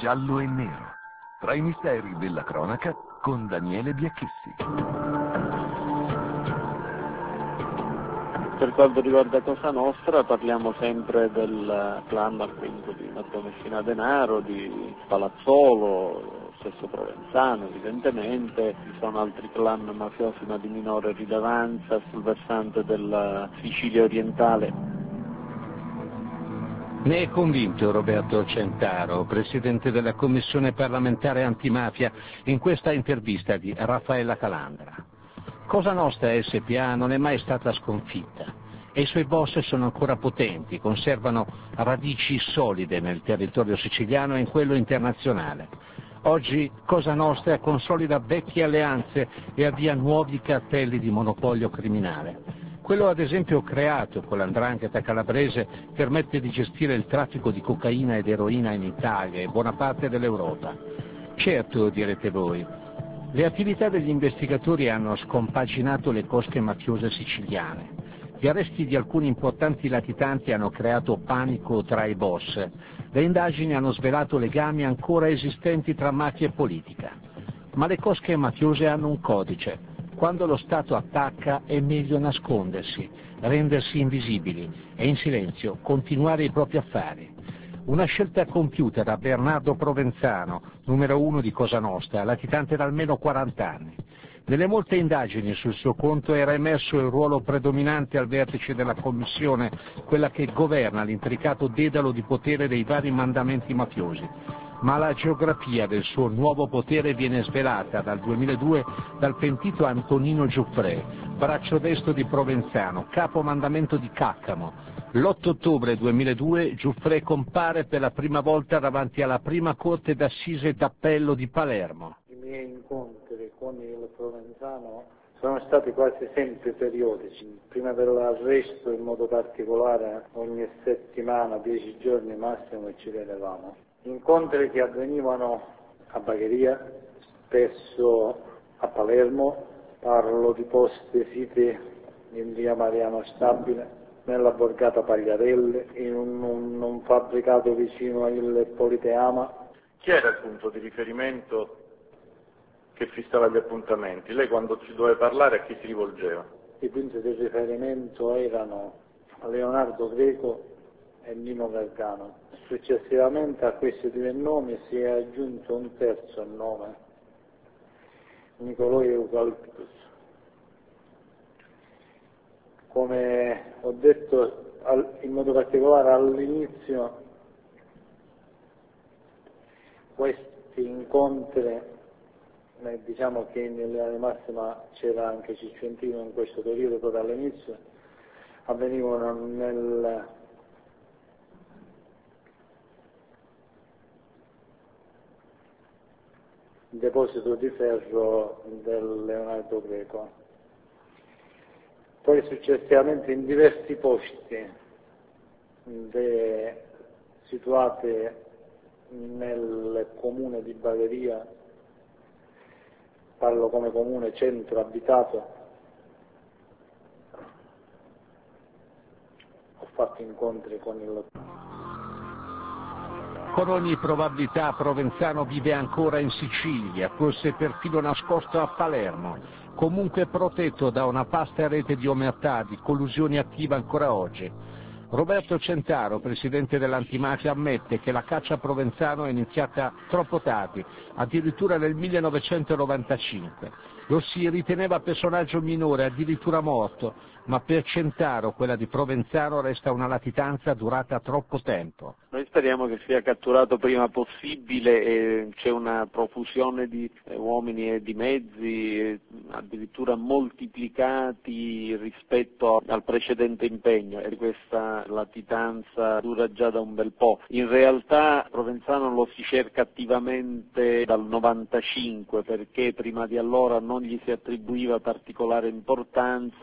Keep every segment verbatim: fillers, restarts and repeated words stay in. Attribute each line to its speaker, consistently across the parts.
Speaker 1: giallo e nero, tra i misteri della cronaca con Daniele Biacchessi.
Speaker 2: Per quanto riguarda Cosa Nostra parliamo sempre del clan appunto di Matteo Messina Denaro, di Palazzolo, stesso Provenzano evidentemente, ci sono altri clan mafiosi ma di minore rilevanza sul versante della Sicilia orientale.
Speaker 3: Ne è convinto Roberto Centaro, presidente della Commissione parlamentare antimafia, in questa intervista di Raffaella Calandra. Cosa Nostra S P A non è mai stata sconfitta e i suoi boss sono ancora potenti, conservano radici solide nel territorio siciliano e in quello internazionale. Oggi Cosa Nostra consolida vecchie alleanze e avvia nuovi cartelli di monopolio criminale. Quello ad esempio creato con l'Andrangheta calabrese permette di gestire il traffico di cocaina ed eroina in Italia e buona parte dell'Europa. Certo, direte voi, le attività degli investigatori hanno scompaginato le cosche mafiose siciliane. Gli arresti di alcuni importanti latitanti hanno creato panico tra i boss. Le indagini hanno svelato legami ancora esistenti tra mafia e politica. Ma le cosche mafiose hanno un codice. Quando lo Stato attacca è meglio nascondersi, rendersi invisibili e in silenzio continuare i propri affari. Una scelta compiuta da Bernardo Provenzano, numero uno di Cosa Nostra, latitante da almeno quaranta anni. Nelle molte indagini sul suo conto era emerso il ruolo predominante al vertice della commissione, quella che governa l'intricato dedalo di potere dei vari mandamenti mafiosi. Ma la geografia del suo nuovo potere viene svelata dal duemiladue dal pentito Antonino Giuffre, braccio destro di Provenzano, capo mandamento di Caccamo. L'otto ottobre duemiladue Giuffre compare per la prima volta davanti alla prima corte d'assise d'appello di Palermo.
Speaker 4: I miei incontri con il Provenzano sono stati quasi sempre periodici. Prima dell'arresto in modo particolare ogni settimana, dieci giorni massimo ci vedevamo. Incontri che avvenivano a Bagheria, spesso a Palermo, parlo di posti siti in via Mariano Stabile, nella borgata Pagliarelle, in un, un, un fabbricato vicino al Politeama.
Speaker 2: Chi era il punto di riferimento che fissava gli appuntamenti? Lei quando ci doveva parlare a chi si rivolgeva?
Speaker 4: I punti di riferimento erano Leonardo Greco e Nino Gargano. Successivamente a questi due nomi si è aggiunto un terzo nome, Nicolò Eucaliptus. Come ho detto in modo particolare all'inizio, questi incontri, diciamo che in linea di massima c'era anche Ciccientino in questo periodo, proprio all'inizio, avvenivano nel deposito di ferro del Leonardo Greco. Poi successivamente in diversi posti de, situati nel comune di Bagheria, parlo come comune centro abitato, ho fatto incontri con il...
Speaker 3: Con ogni probabilità Provenzano vive ancora in Sicilia, forse perfino nascosto a Palermo, comunque protetto da una vasta rete di omertà, di collusione attiva ancora oggi. Roberto Centaro, presidente dell'antimafia, ammette che la caccia a Provenzano è iniziata troppo tardi, addirittura nel millenovecentonovantacinque. Lo si riteneva personaggio minore, addirittura morto, ma per Centaro quella di Provenzano resta una latitanza durata troppo tempo.
Speaker 2: Noi speriamo che sia catturato prima possibile e c'è una profusione di uomini e di mezzi addirittura moltiplicati rispetto al precedente impegno e questa latitanza dura già da un bel po'. In realtà Provenzano lo si cerca attivamente dal novantacinque perché prima di allora non gli si attribuiva particolare importanza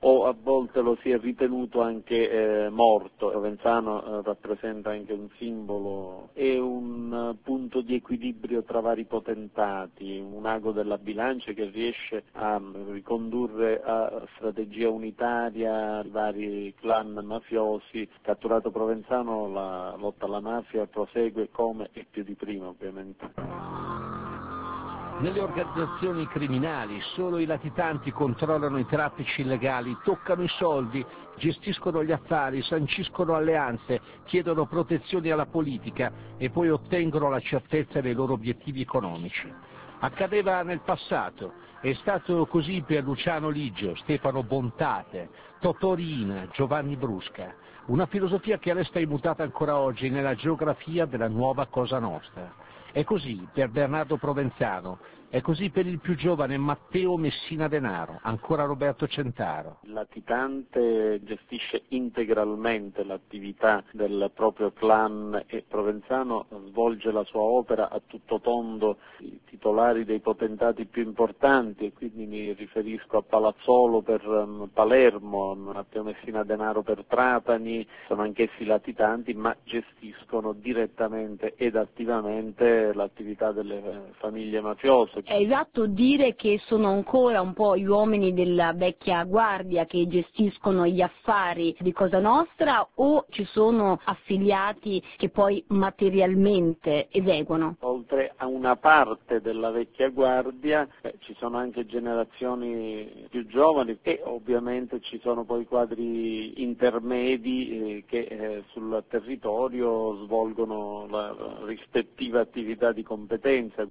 Speaker 2: o a volte lo si è ritenuto anche eh, morto. Provenzano eh, rappresenta anche un simbolo e un uh, punto di equilibrio tra vari potentati, un ago della bilancia che riesce a ricondurre a strategia unitaria i vari clan mafiosi. Catturato Provenzano, la lotta alla mafia prosegue come e più di prima, ovviamente.
Speaker 3: Nelle organizzazioni criminali solo i latitanti controllano i traffici illegali, toccano i soldi, gestiscono gli affari, sanciscono alleanze, chiedono protezioni alla politica e poi ottengono la certezza dei loro obiettivi economici. Accadeva nel passato, è stato così per Luciano Liggio, Stefano Bontate, Totò Riina, Giovanni Brusca. Una filosofia che resta immutata ancora oggi nella geografia della nuova Cosa Nostra. È così per Bernardo Provenzano, è così per il più giovane Matteo Messina Denaro, ancora Roberto Centaro.
Speaker 2: Il latitante gestisce integralmente l'attività del proprio clan e Provenzano svolge la sua opera a tutto tondo. I titolari dei potentati più importanti, e quindi mi riferisco a Palazzolo per um, Palermo, Matteo Messina Denaro per Trapani, sono anch'essi latitanti ma gestiscono direttamente ed attivamente l'attività delle famiglie mafiose.
Speaker 5: È esatto dire che sono ancora un po' gli uomini della vecchia guardia che gestiscono gli affari di Cosa Nostra o ci sono affiliati che poi materialmente eseguono?
Speaker 2: Oltre a una parte della vecchia guardia eh, ci sono anche generazioni più giovani e ovviamente ci sono poi quadri intermedi eh, che eh, sul territorio svolgono la, la rispettiva attività di competenza.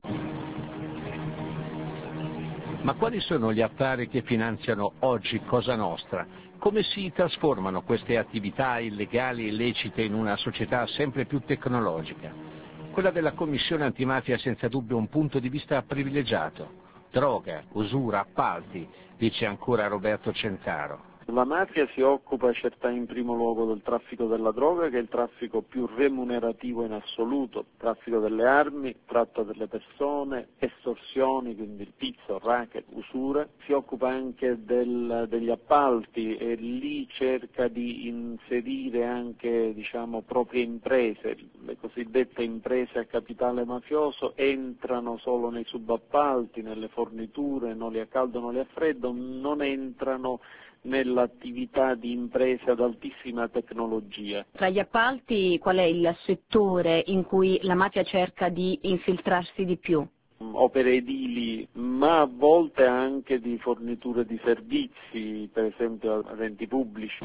Speaker 3: Ma quali sono gli affari che finanziano oggi Cosa Nostra? Come si trasformano queste attività illegali e illecite in una società sempre più tecnologica? Quella della Commissione Antimafia è senza dubbio un punto di vista privilegiato. Droga, usura, appalti, dice ancora Roberto Centaro.
Speaker 2: La mafia si occupa certamente in primo luogo del traffico della droga, che è il traffico più remunerativo in assoluto, traffico delle armi, tratta delle persone, estorsioni, quindi il pizzo, racket, usure. Si occupa anche del, degli appalti e lì cerca di inserire anche, diciamo, proprie imprese, le cosiddette imprese a capitale mafioso entrano solo nei subappalti, nelle forniture, non li a caldo, non li a freddo, non entrano nell'attività di imprese ad altissima tecnologia.
Speaker 5: Tra gli appalti qual è il settore in cui la mafia cerca di infiltrarsi di più?
Speaker 2: Opere edili, ma a volte anche di forniture di servizi, per esempio ad enti pubblici.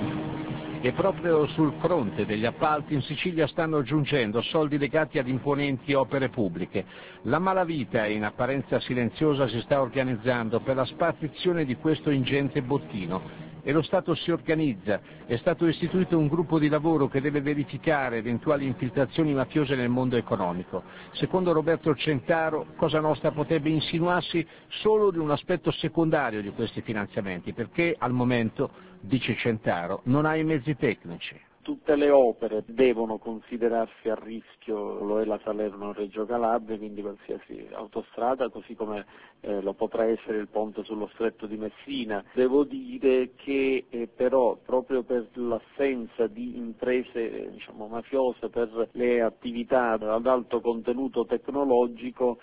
Speaker 3: E proprio sul fronte degli appalti in Sicilia stanno giungendo soldi legati ad imponenti opere pubbliche. La malavita, in apparenza silenziosa, si sta organizzando per la spartizione di questo ingente bottino. E lo Stato si organizza, è stato istituito un gruppo di lavoro che deve verificare eventuali infiltrazioni mafiose nel mondo economico. Secondo Roberto Centaro, Cosa Nostra potrebbe insinuarsi solo di un aspetto secondario di questi finanziamenti, perché al momento, dice Centaro, non ha i mezzi tecnici.
Speaker 2: Tutte le opere devono considerarsi a rischio, lo è la Salerno-Reggio Calabria, quindi qualsiasi autostrada, così come eh, lo potrà essere il ponte sullo stretto di Messina. Devo dire che eh, però proprio per l'assenza di imprese eh, diciamo, mafiose, per le attività ad alto contenuto tecnologico,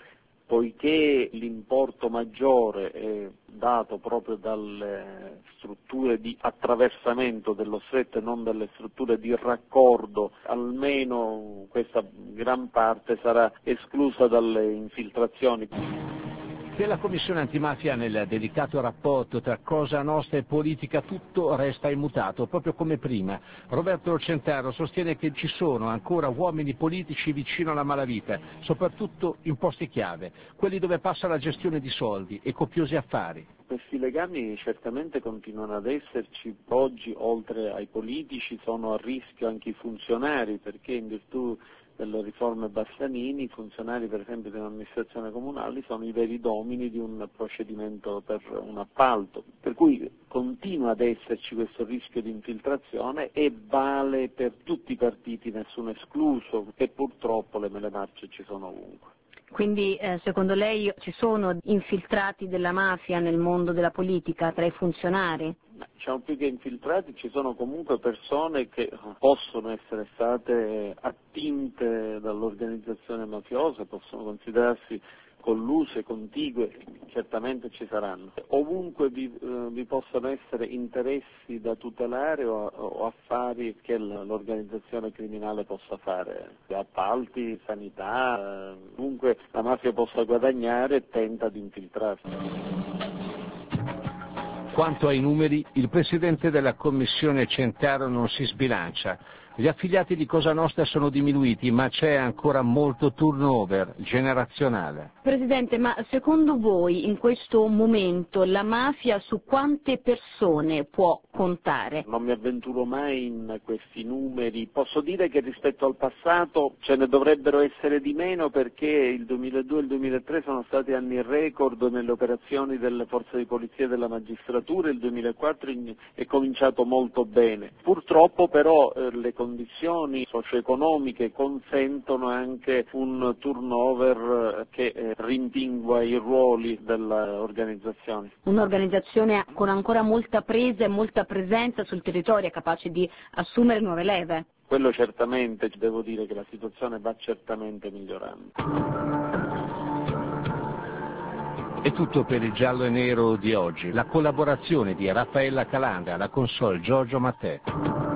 Speaker 2: poiché l'importo maggiore è dato proprio dalle strutture di attraversamento dello stretto e non dalle strutture di raccordo, almeno questa gran parte sarà esclusa dalle infiltrazioni.
Speaker 3: Per la Commissione Antimafia, nel delicato rapporto tra Cosa Nostra e politica, tutto resta immutato, proprio come prima. Roberto Centaro sostiene che ci sono ancora uomini politici vicino alla malavita, soprattutto in posti chiave, quelli dove passa la gestione di soldi e copiosi affari.
Speaker 2: Questi legami certamente continuano ad esserci. Oggi, oltre ai politici, sono a rischio anche i funzionari, perché in virtù delle riforme Bassanini, i funzionari per esempio di un'amministrazione comunale sono i veri domini di un procedimento per un appalto, per cui continua ad esserci questo rischio di infiltrazione e vale per tutti i partiti, nessuno escluso, e purtroppo le mele marce ci sono ovunque.
Speaker 5: Quindi eh, secondo lei ci sono infiltrati della mafia nel mondo della politica tra i funzionari?
Speaker 2: Diciamo più che infiltrati, ci sono comunque persone che possono essere state attinte dall'organizzazione mafiosa, possono considerarsi colluse, contigue, certamente ci saranno. Ovunque vi, eh, vi possono essere interessi da tutelare o, o affari che l'organizzazione criminale possa fare, appalti, sanità, eh, ovunque la mafia possa guadagnare tenta di infiltrarsi.
Speaker 3: Quanto ai numeri, il presidente della commissione Centaro non si sbilancia. Gli affiliati di Cosa Nostra sono diminuiti, ma c'è ancora molto turnover generazionale.
Speaker 5: Presidente, ma secondo voi in questo momento la mafia su quante persone può contare?
Speaker 2: Non mi avventuro mai in questi numeri, posso dire che rispetto al passato ce ne dovrebbero essere di meno perché il duemiladue e il duemilatré sono stati anni record nelle operazioni delle forze di polizia e della magistratura, il duemilaquattro è cominciato molto bene. Purtroppo però eh, le condizioni socio-economiche consentono anche un turnover che eh, rimpingua i ruoli dell'organizzazione.
Speaker 5: Un'organizzazione con ancora molta presa e molta presenza sul territorio, capace di assumere nuove leve?
Speaker 2: Quello certamente, devo dire che la situazione va certamente migliorando.
Speaker 3: È tutto per il Giallo e Nero di oggi. La collaborazione di Raffaella Calandra, alla console Giorgio Mattè.